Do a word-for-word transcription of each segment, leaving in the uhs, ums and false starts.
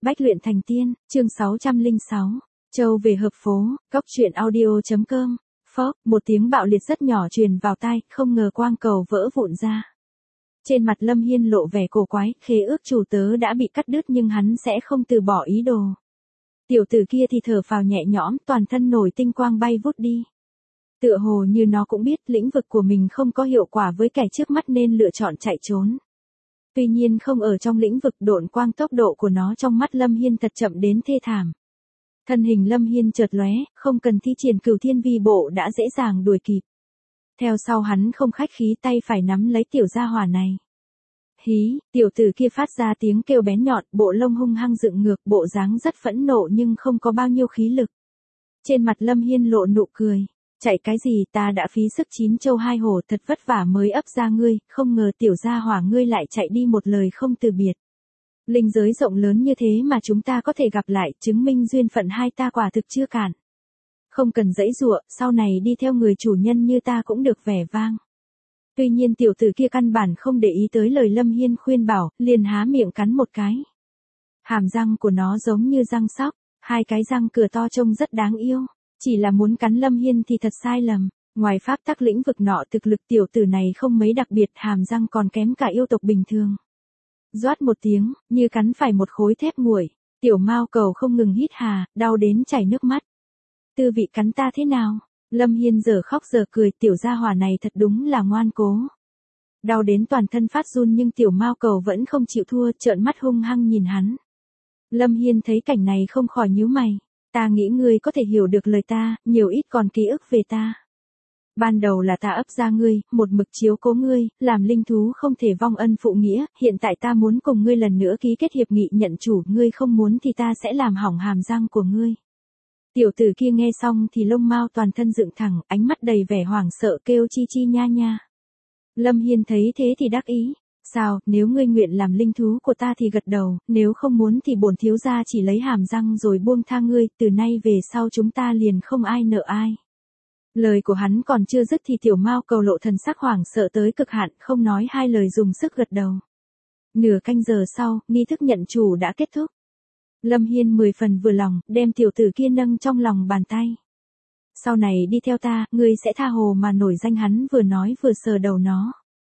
Bách luyện thành tiên, chương sáu trăm lẻ sáu, Châu về hợp phố, góc truyện audio.com, phốc, một tiếng bạo liệt rất nhỏ truyền vào tai, không ngờ quang cầu vỡ vụn ra. Trên mặt Lâm Hiên lộ vẻ cổ quái, khế ước chủ tớ đã bị cắt đứt nhưng hắn sẽ không từ bỏ ý đồ. Tiểu tử kia thì thở phào nhẹ nhõm, toàn thân nổi tinh quang bay vút đi. Tựa hồ như nó cũng biết lĩnh vực của mình không có hiệu quả với kẻ trước mắt nên lựa chọn chạy trốn. Tuy nhiên không ở trong lĩnh vực độn quang, tốc độ của nó trong mắt Lâm Hiên thật chậm đến thê thảm. Thân hình Lâm Hiên chợt lóe, không cần thi triển cửu thiên vi bộ đã dễ dàng đuổi kịp. Theo sau hắn không khách khí, tay phải nắm lấy tiểu gia hỏa này. Hí, tiểu tử kia phát ra tiếng kêu bén nhọn, bộ lông hung hăng dựng ngược, bộ dáng rất phẫn nộ nhưng không có bao nhiêu khí lực. Trên mặt Lâm Hiên lộ nụ cười. Chạy cái gì, ta đã phí sức chín châu hai hổ thật vất vả mới ấp ra ngươi, không ngờ tiểu gia hỏa ngươi lại chạy đi một lời không từ biệt. Linh giới rộng lớn như thế mà chúng ta có thể gặp lại, chứng minh duyên phận hai ta quả thực chưa cạn. Không cần giãy giụa, sau này đi theo người chủ nhân như ta cũng được vẻ vang. Tuy nhiên tiểu tử kia căn bản không để ý tới lời Lâm Hiên khuyên bảo, liền há miệng cắn một cái. Hàm răng của nó giống như răng sóc, hai cái răng cửa to trông rất đáng yêu. Chỉ là muốn cắn Lâm Hiên thì thật sai lầm, ngoài pháp tắc lĩnh vực nọ thực lực tiểu tử này không mấy đặc biệt, hàm răng còn kém cả yêu tộc bình thường. Doát một tiếng, như cắn phải một khối thép nguội, tiểu mao cầu không ngừng hít hà, đau đến chảy nước mắt. Tư vị cắn ta thế nào? Lâm Hiên giờ khóc giờ cười, tiểu gia hỏa này thật đúng là ngoan cố. Đau đến toàn thân phát run nhưng tiểu mao cầu vẫn không chịu thua, trợn mắt hung hăng nhìn hắn. Lâm Hiên thấy cảnh này không khỏi nhíu mày. Ta nghĩ ngươi có thể hiểu được lời ta, nhiều ít còn ký ức về ta. Ban đầu là ta ấp ra ngươi, một mực chiếu cố ngươi, làm linh thú không thể vong ân phụ nghĩa, hiện tại ta muốn cùng ngươi lần nữa ký kết hiệp nghị nhận chủ, ngươi không muốn thì ta sẽ làm hỏng hàm răng của ngươi. Tiểu tử kia nghe xong thì lông mao toàn thân dựng thẳng, ánh mắt đầy vẻ hoảng sợ kêu chi chi nha nha. Lâm Hiên thấy thế thì đắc ý. Sao, nếu ngươi nguyện làm linh thú của ta thì gật đầu, nếu không muốn thì bổn thiếu gia chỉ lấy hàm răng rồi buông tha ngươi, từ nay về sau chúng ta liền không ai nợ ai. Lời của hắn còn chưa dứt thì tiểu mao cầu lộ thần sắc hoảng sợ tới cực hạn, không nói hai lời dùng sức gật đầu. Nửa canh giờ sau, nghi thức nhận chủ đã kết thúc. Lâm Hiên mười phần vừa lòng, đem tiểu tử kia nâng trong lòng bàn tay. Sau này đi theo ta, ngươi sẽ tha hồ mà nổi danh, hắn vừa nói vừa sờ đầu nó.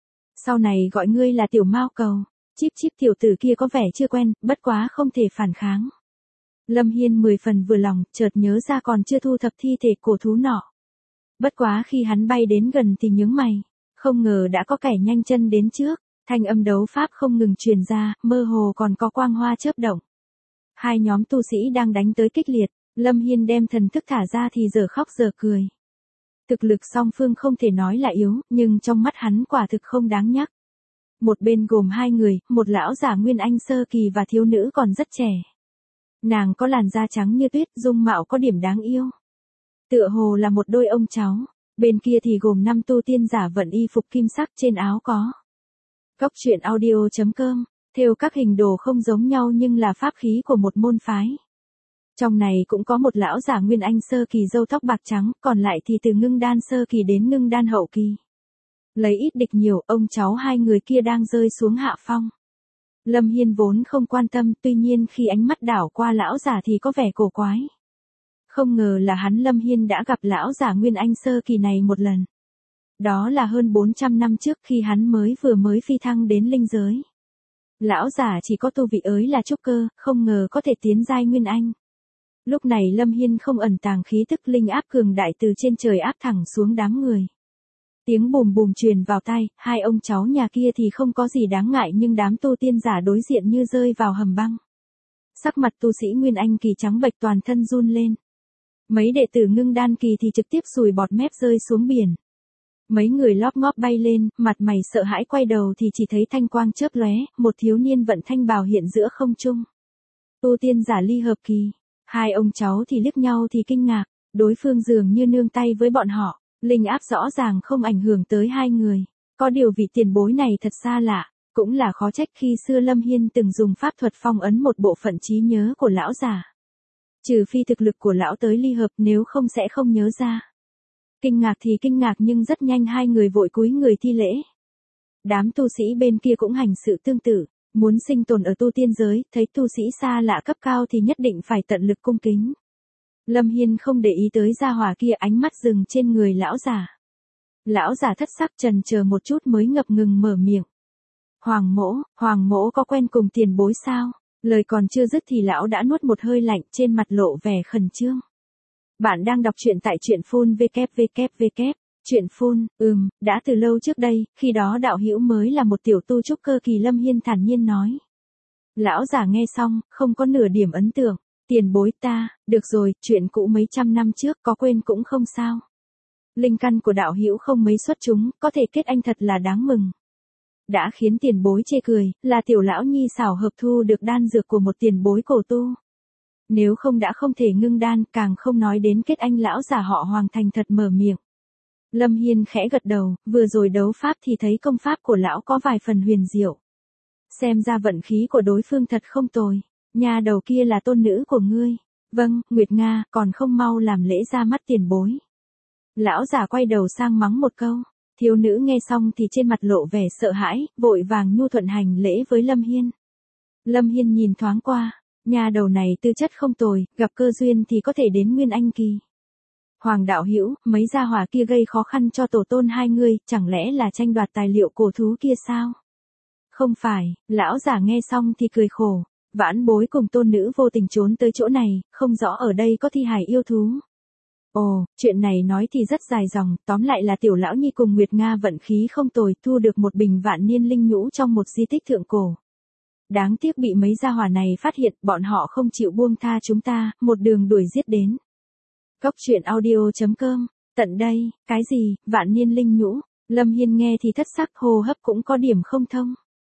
Sau này gọi ngươi là tiểu mao cầu, chíp chíp, tiểu tử kia có vẻ chưa quen, bất quá không thể phản kháng. Lâm Hiên mười phần vừa lòng, chợt nhớ ra còn chưa thu thập thi thể cổ thú nọ. Bất quá khi hắn bay đến gần thì nhướng mày, không ngờ đã có kẻ nhanh chân đến trước, thanh âm đấu pháp không ngừng truyền ra, mơ hồ còn có quang hoa chớp động. Hai nhóm tu sĩ đang đánh tới kích liệt, Lâm Hiên đem thần thức thả ra thì giờ khóc giờ cười. Thực lực song phương không thể nói là yếu, nhưng trong mắt hắn quả thực không đáng nhắc. Một bên gồm hai người, một lão giả Nguyên Anh sơ kỳ và thiếu nữ còn rất trẻ. Nàng có làn da trắng như tuyết, dung mạo có điểm đáng yêu. Tựa hồ là một đôi ông cháu. Bên kia thì gồm năm tu tiên giả vận y phục kim sắc, trên áo có góc truyện audio.com, thêu các hình đồ không giống nhau nhưng là pháp khí của một môn phái. Trong này cũng có một lão giả Nguyên Anh sơ kỳ râu tóc bạc trắng, còn lại thì từ ngưng đan sơ kỳ đến ngưng đan hậu kỳ. Lấy ít địch nhiều, ông cháu hai người kia đang rơi xuống hạ phong. Lâm Hiên vốn không quan tâm, tuy nhiên khi ánh mắt đảo qua lão giả thì có vẻ cổ quái. Không ngờ là hắn Lâm Hiên đã gặp lão giả Nguyên Anh sơ kỳ này một lần. Đó là hơn bốn trăm năm trước khi hắn mới vừa mới phi thăng đến linh giới. Lão giả chỉ có tu vị ới là trúc cơ, không ngờ có thể tiến giai Nguyên Anh. Lúc này Lâm Hiên không ẩn tàng khí tức linh áp cường đại từ trên trời áp thẳng xuống đám người. Tiếng bùm bùm truyền vào tai, hai ông cháu nhà kia thì không có gì đáng ngại nhưng đám tu tiên giả đối diện như rơi vào hầm băng. Sắc mặt tu sĩ Nguyên Anh kỳ trắng bệch, toàn thân run lên. Mấy đệ tử ngưng đan kỳ thì trực tiếp sùi bọt mép rơi xuống biển. Mấy người lóp ngóp bay lên, mặt mày sợ hãi quay đầu thì chỉ thấy thanh quang chớp lóe, một thiếu niên vận thanh bào hiện giữa không trung. Tu tiên giả ly hợp kỳ. Hai ông cháu thì liếc nhau thì kinh ngạc, đối phương dường như nương tay với bọn họ, linh áp rõ ràng không ảnh hưởng tới hai người. Có điều vị tiền bối này thật xa lạ, cũng là khó trách khi xưa Lâm Hiên từng dùng pháp thuật phong ấn một bộ phận trí nhớ của lão già. Trừ phi thực lực của lão tới ly hợp, nếu không sẽ không nhớ ra. Kinh ngạc thì kinh ngạc nhưng rất nhanh hai người vội cúi người thi lễ. Đám tu sĩ bên kia cũng hành sự tương tự. Muốn sinh tồn ở tu tiên giới, thấy tu sĩ xa lạ cấp cao thì nhất định phải tận lực cung kính. Lâm Hiên không để ý tới gia hỏa kia, ánh mắt dừng trên người lão giả. Lão giả thất sắc trần chờ một chút mới ngập ngừng mở miệng. Hoàng mỗ, hoàng mỗ có quen cùng tiền bối sao? Lời còn chưa dứt thì lão đã nuốt một hơi lạnh, trên mặt lộ vẻ khẩn trương. Bạn đang đọc truyện tại truyện phun vê kép vê kép vê kép. Truyện phun, ừm, đã từ lâu trước đây, khi đó đạo hữu mới là một tiểu tu trúc cơ kỳ. Lâm Hiên thản nhiên nói. Lão giả nghe xong, không có nửa điểm ấn tượng. Tiền bối ta, được rồi, chuyện cũ mấy trăm năm trước có quên cũng không sao. Linh căn của đạo hữu không mấy xuất chúng, có thể kết anh thật là đáng mừng. Đã khiến tiền bối chê cười, là tiểu lão nhi xảo hợp thu được đan dược của một tiền bối cổ tu. Nếu không đã không thể ngưng đan, càng không nói đến kết anh. Lão giả họ Hoàng thành thật mở miệng. Lâm Hiên khẽ gật đầu, vừa rồi đấu pháp thì thấy công pháp của lão có vài phần huyền diệu. Xem ra vận khí của đối phương thật không tồi. Nhà đầu kia là tôn nữ của ngươi. Vâng, Nguyệt Nga, còn không mau làm lễ ra mắt tiền bối. Lão giả quay đầu sang mắng một câu. Thiếu nữ nghe xong thì trên mặt lộ vẻ sợ hãi, vội vàng nhu thuận hành lễ với Lâm Hiên. Lâm Hiên nhìn thoáng qua, nhà đầu này tư chất không tồi, gặp cơ duyên thì có thể đến Nguyên Anh kỳ. Hoàng đạo hữu, mấy gia hỏa kia gây khó khăn cho tổ tôn hai người, chẳng lẽ là tranh đoạt tài liệu cổ thú kia sao? Không phải, lão giả nghe xong thì cười khổ. Vãn bối cùng tôn nữ vô tình trốn tới chỗ này, không rõ ở đây có thi hài yêu thú. Ồ, chuyện này nói thì rất dài dòng, tóm lại là tiểu lão nhi cùng Nguyệt Nga vận khí không tồi, thu được một bình vạn niên linh nhũ trong một di tích thượng cổ. Đáng tiếc bị mấy gia hỏa này phát hiện, bọn họ không chịu buông tha chúng ta, một đường đuổi giết đến. Cốc truyện audio chấm com, tận đây, cái gì, vạn niên linh nhũ? Lâm Hiên nghe thì thất sắc, hô hấp cũng có điểm không thông.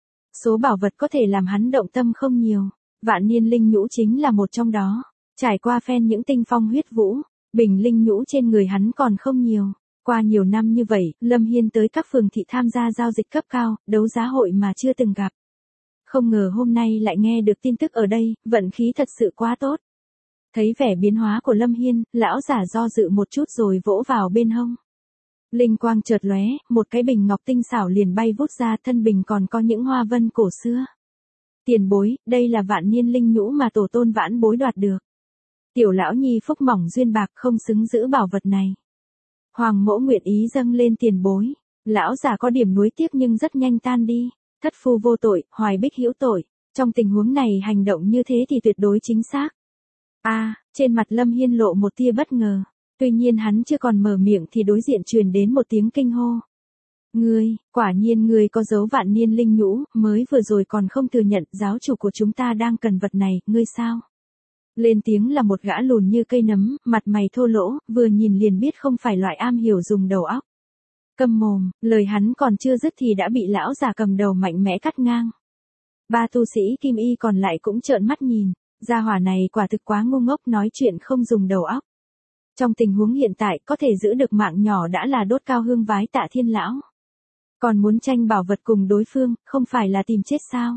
Số bảo vật có thể làm hắn động tâm không nhiều, vạn niên linh nhũ chính là một trong đó. Trải qua phen những tinh phong huyết vũ, bình linh nhũ trên người hắn còn không nhiều. Qua nhiều năm như vậy, Lâm Hiên tới các phường thị tham gia giao dịch cấp cao, đấu giá hội mà chưa từng gặp. Không ngờ hôm nay lại nghe được tin tức ở đây, vận khí thật sự quá tốt. Thấy vẻ biến hóa của Lâm Hiên, lão giả do dự một chút rồi vỗ vào bên hông. Linh quang chợt lóe, một cái bình ngọc tinh xảo liền bay vút ra, thân bình còn có những hoa vân cổ xưa. Tiền bối, đây là vạn niên linh nhũ mà tổ tôn vãn bối đoạt được. Tiểu lão nhi phúc mỏng duyên bạc không xứng giữ bảo vật này. Hoàng mỗ nguyện ý dâng lên tiền bối. Lão già có điểm nuối tiếc nhưng rất nhanh tan đi. Thất phu vô tội, hoài bích hữu tội. Trong tình huống này hành động như thế thì tuyệt đối chính xác. A, à, trên mặt Lâm Hiên lộ một tia bất ngờ. Tuy nhiên hắn chưa còn mở miệng thì đối diện truyền đến một tiếng kinh hô. Ngươi, quả nhiên ngươi có dấu vạn niên linh nhũ, mới vừa rồi còn không thừa nhận giáo chủ của chúng ta đang cần vật này, ngươi sao? Lên tiếng là một gã lùn như cây nấm, mặt mày thô lỗ, vừa nhìn liền biết không phải loại am hiểu dùng đầu óc. Câm mồm, lời hắn còn chưa dứt thì đã bị lão già cầm đầu mạnh mẽ cắt ngang. Ba tu sĩ kim y còn lại cũng trợn mắt nhìn, gia hỏa này quả thực quá ngu ngốc, nói chuyện không dùng đầu óc. Trong tình huống hiện tại có thể giữ được mạng nhỏ đã là đốt cao hương vái Tạ Thiên lão. Còn muốn tranh bảo vật cùng đối phương, không phải là tìm chết sao?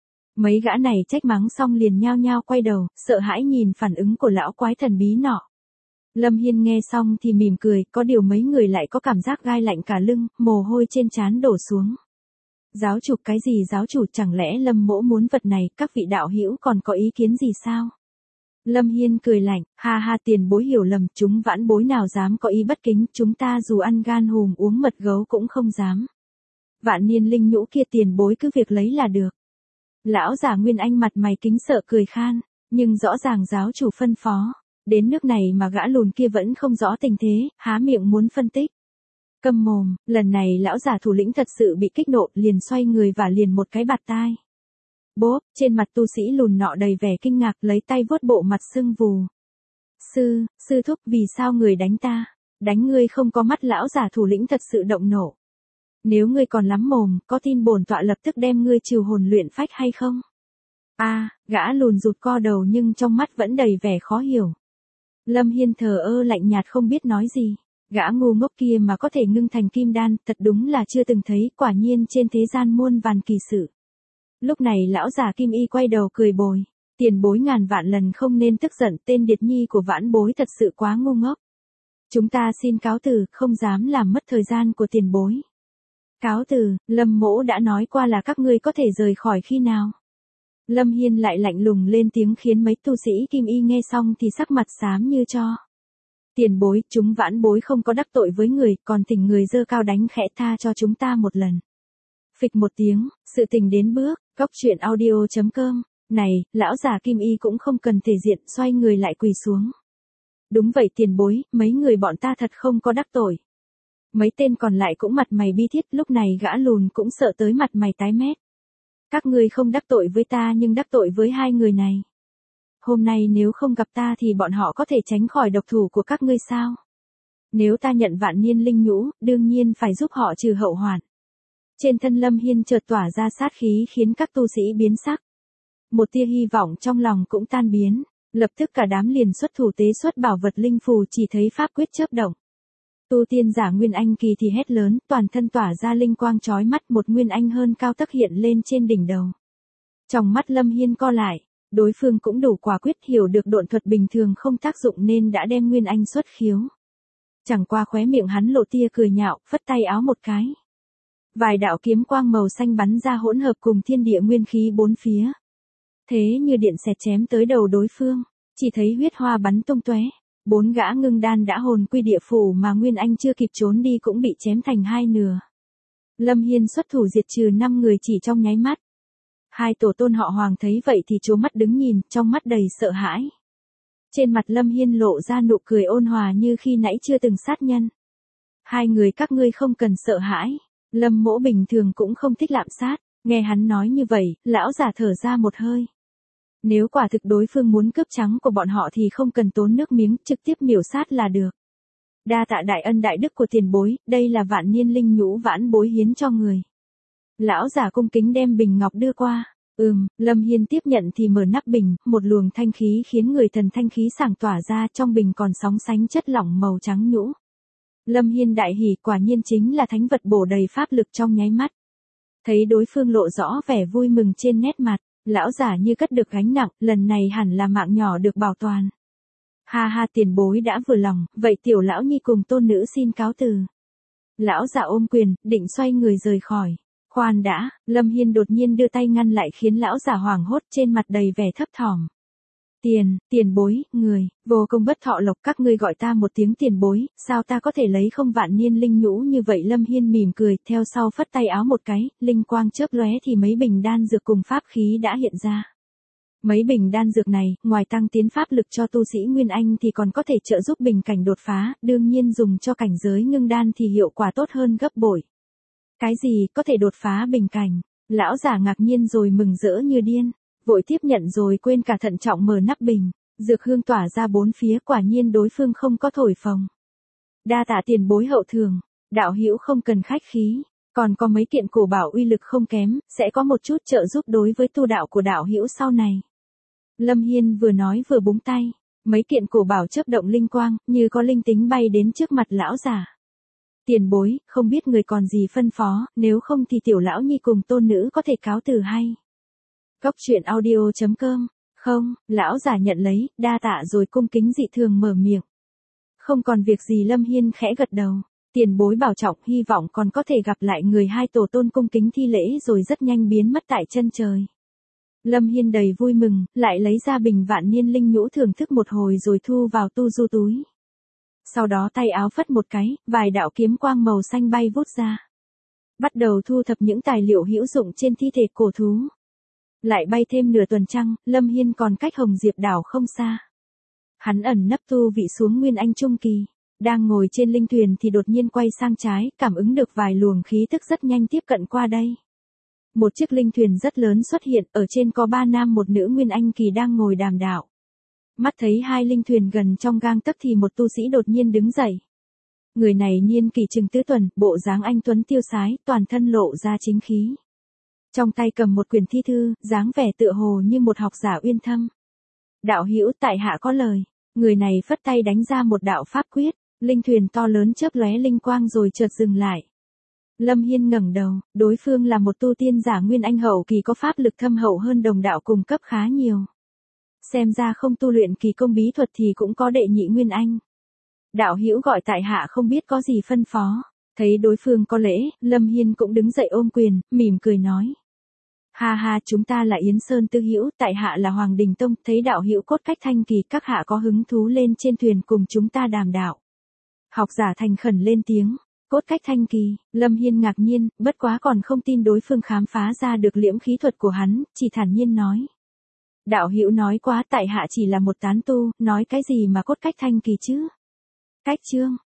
Mấy gã này trách mắng xong liền nhao nhao quay đầu, sợ hãi nhìn phản ứng của lão quái thần bí nọ. Lâm Hiên nghe xong thì mỉm cười, có điều mấy người lại có cảm giác gai lạnh cả lưng, mồ hôi trên trán đổ xuống. Giáo chủ, cái gì giáo chủ, chẳng lẽ Lâm mỗ muốn vật này, các vị đạo hữu còn có ý kiến gì sao? Lâm Hiên cười lạnh, ha ha, tiền bối hiểu lầm, chúng vãn bối nào dám có ý bất kính, chúng ta dù ăn gan hùm uống mật gấu cũng không dám. Vạn niên linh nhũ kia tiền bối cứ việc lấy là được. Lão giả Nguyên Anh mặt mày kính sợ cười khan, nhưng rõ ràng giáo chủ phân phó. Đến nước này mà gã lùn kia vẫn không rõ tình thế, há miệng muốn phân tích. Câm mồm, lần này lão giả thủ lĩnh thật sự bị kích nộ, liền xoay người và liền một cái bạt tai. Bốp, trên mặt tu sĩ lùn nọ đầy vẻ kinh ngạc, lấy tay vuốt bộ mặt sưng vù. Sư, sư thúc, vì sao người đánh ta? Đánh ngươi không có mắt, lão giả thủ lĩnh thật sự động nộ. Nếu ngươi còn lắm mồm, có tin bổn tọa lập tức đem ngươi trừ hồn luyện phách hay không? A, à, gã lùn rụt co đầu nhưng trong mắt vẫn đầy vẻ khó hiểu. Lâm Hiên thờ ơ lạnh nhạt không biết nói gì. Gã ngu ngốc kia mà có thể ngưng thành kim đan, thật đúng là chưa từng thấy, quả nhiên trên thế gian muôn vàn kỳ sự. Lúc này lão già kim y quay đầu cười bồi. Tiền bối ngàn vạn lần không nên tức giận, tên điệt nhi của vãn bối thật sự quá ngu ngốc. Chúng ta xin cáo từ, không dám làm mất thời gian của tiền bối. Cáo từ, Lâm mỗ đã nói qua là các ngươi có thể rời khỏi khi nào. Lâm Hiên lại lạnh lùng lên tiếng khiến mấy tu sĩ Kim Y nghe xong thì sắc mặt xám như tro. Tiền bối, chúng vãn bối không có đắc tội với người, còn thỉnh người dơ cao đánh khẽ tha cho chúng ta một lần. Phịch một tiếng, sự tình đến bước, cóc truyện audio chấm com. Này, lão già Kim Y cũng không cần thể diện, xoay người lại quỳ xuống. Đúng vậy tiền bối, mấy người bọn ta thật không có đắc tội. Mấy tên còn lại cũng mặt mày bi thiết, lúc này gã lùn cũng sợ tới mặt mày tái mét. Các ngươi không đắc tội với ta nhưng đắc tội với hai người này. Hôm nay nếu không gặp ta thì bọn họ có thể tránh khỏi độc thủ của các ngươi sao? Nếu ta nhận vạn niên linh nhũ, đương nhiên phải giúp họ trừ hậu hoạn. Trên thân Lâm Hiên chợt tỏa ra sát khí khiến các tu sĩ biến sắc. Một tia hy vọng trong lòng cũng tan biến, lập tức cả đám liền xuất thủ tế xuất bảo vật linh phù, chỉ thấy pháp quyết chớp động. Tu tiên giả Nguyên Anh kỳ thì hét lớn, toàn thân tỏa ra linh quang chói mắt, một Nguyên Anh hơn cao tấc hiện lên trên đỉnh đầu. Trong mắt Lâm Hiên co lại, đối phương cũng đủ quả quyết, hiểu được độn thuật bình thường không tác dụng nên đã đem Nguyên Anh xuất khiếu. Chẳng qua khóe miệng hắn lộ tia cười nhạo, phất tay áo một cái. Vài đạo kiếm quang màu xanh bắn ra hỗn hợp cùng thiên địa nguyên khí bốn phía. Thế như điện xẹt chém tới đầu đối phương, chỉ thấy huyết hoa bắn tung tóe. Bốn gã ngưng đan đã hồn quy địa phủ mà Nguyên Anh chưa kịp trốn đi cũng bị chém thành hai nửa. Lâm Hiên xuất thủ diệt trừ năm người chỉ trong nháy mắt. Hai tổ tôn họ Hoàng thấy vậy thì trố mắt đứng nhìn, trong mắt đầy sợ hãi. Trên mặt Lâm Hiên lộ ra nụ cười ôn hòa như khi nãy chưa từng sát nhân. Hai người các ngươi không cần sợ hãi. Lâm mỗ bình thường cũng không thích lạm sát. Nghe hắn nói như vậy, lão giả thở ra một hơi. Nếu quả thực đối phương muốn cướp trắng của bọn họ thì không cần tốn nước miếng, trực tiếp miểu sát là được. Đa tạ đại ân đại đức của tiền bối, đây là vạn niên linh nhũ vãn bối hiến cho người. Lão giả cung kính đem bình ngọc đưa qua. Ừm, Lâm Hiên tiếp nhận thì mở nắp bình, một luồng thanh khí khiến người thần thanh khí sảng tỏa ra, trong bình còn sóng sánh chất lỏng màu trắng nhũ. Lâm Hiên đại hỉ, quả nhiên chính là thánh vật bổ đầy pháp lực trong nháy mắt. Thấy đối phương lộ rõ vẻ vui mừng trên nét mặt, lão giả như cất được gánh nặng, lần này hẳn là mạng nhỏ được bảo toàn. Ha ha, tiền bối đã vừa lòng, vậy tiểu lão nhi cùng tôn nữ xin cáo từ. Lão giả ôm quyền, định xoay người rời khỏi. Khoan đã, Lâm Hiên đột nhiên đưa tay ngăn lại khiến lão giả hoảng hốt, trên mặt đầy vẻ thấp thỏm. Tiền, tiền bối, người, vô công bất thọ lộc, các ngươi gọi ta một tiếng tiền bối, sao ta có thể lấy không vạn niên linh nhũ như vậy? Lâm Hiên mỉm cười, theo sau phất tay áo một cái, linh quang chớp lóe thì mấy bình đan dược cùng pháp khí đã hiện ra. Mấy bình đan dược này, ngoài tăng tiến pháp lực cho tu sĩ Nguyên Anh thì còn có thể trợ giúp bình cảnh đột phá, đương nhiên dùng cho cảnh giới ngưng đan thì hiệu quả tốt hơn gấp bội. Cái gì, có thể đột phá bình cảnh? Lão giả ngạc nhiên rồi mừng rỡ như điên. Vội tiếp nhận rồi quên cả thận trọng mở nắp bình, dược hương tỏa ra bốn phía, quả nhiên đối phương không có thổi phồng. Đa tạ tiền bối hậu thường, đạo hữu không cần khách khí, còn có mấy kiện cổ bảo uy lực không kém, sẽ có một chút trợ giúp đối với tu đạo của đạo hữu sau này. Lâm Hiên vừa nói vừa búng tay, mấy kiện cổ bảo chớp động linh quang, như có linh tính bay đến trước mặt lão giả. Tiền bối, không biết người còn gì phân phó, nếu không thì tiểu lão nhi cùng tôn nữ có thể cáo từ hay. Cóc truyện audio chấm com. Không, lão giả nhận lấy, đa tạ rồi cung kính dị thường mở miệng. Không còn việc gì. Lâm Hiên khẽ gật đầu. Tiền bối bảo trọng, hy vọng còn có thể gặp lại người. Hai tổ tôn cung kính thi lễ rồi rất nhanh biến mất tại chân trời. Lâm Hiên đầy vui mừng, lại lấy ra bình vạn niên linh nhũ thưởng thức một hồi rồi thu vào tu du túi. Sau đó tay áo phất một cái, vài đạo kiếm quang màu xanh bay vút ra. Bắt đầu thu thập những tài liệu hữu dụng trên thi thể cổ thú. Lại bay thêm nửa tuần trăng, Lâm Hiên còn cách Hồng Diệp đảo không xa. Hắn ẩn nấp tu vị xuống Nguyên Anh trung kỳ, đang ngồi trên linh thuyền thì đột nhiên quay sang trái, cảm ứng được vài luồng khí tức rất nhanh tiếp cận qua đây. Một chiếc linh thuyền rất lớn xuất hiện, ở trên có ba nam một nữ Nguyên Anh kỳ đang ngồi đàm đạo. Mắt thấy hai linh thuyền gần trong gang tấc thì một tu sĩ đột nhiên đứng dậy. Người này niên kỳ chừng tứ tuần, bộ dáng anh tuấn tiêu sái, toàn thân lộ ra chính khí. Trong tay cầm một quyển thi thư, dáng vẻ tựa hồ như một học giả uyên thâm. Đạo hữu, tại hạ có lời. Người này phất tay đánh ra một đạo pháp quyết, linh thuyền to lớn chớp lóe linh quang rồi chợt dừng lại. Lâm Hiên ngẩng đầu, đối phương là một tu tiên giả Nguyên Anh hậu kỳ có pháp lực thâm hậu hơn đồng đạo cùng cấp khá nhiều. Xem ra không tu luyện kỳ công bí thuật thì cũng có đệ nhị Nguyên Anh. Đạo hữu gọi tại hạ không biết có gì phân phó. Thấy đối phương có lễ, Lâm Hiên cũng đứng dậy ôm quyền, mỉm cười nói. Ha ha, chúng ta là Yến Sơn Tư Hữu, tại hạ là Hoàng Đình Tông, thấy đạo hữu cốt cách thanh kỳ, các hạ có hứng thú lên trên thuyền cùng chúng ta đàm đạo. Học giả thành khẩn lên tiếng, cốt cách thanh kỳ, Lâm Hiên ngạc nhiên, bất quá còn không tin đối phương khám phá ra được liễm khí thuật của hắn, chỉ thản nhiên nói. Đạo hữu nói quá, tại hạ chỉ là một tán tu, nói cái gì mà cốt cách thanh kỳ chứ? Cách chương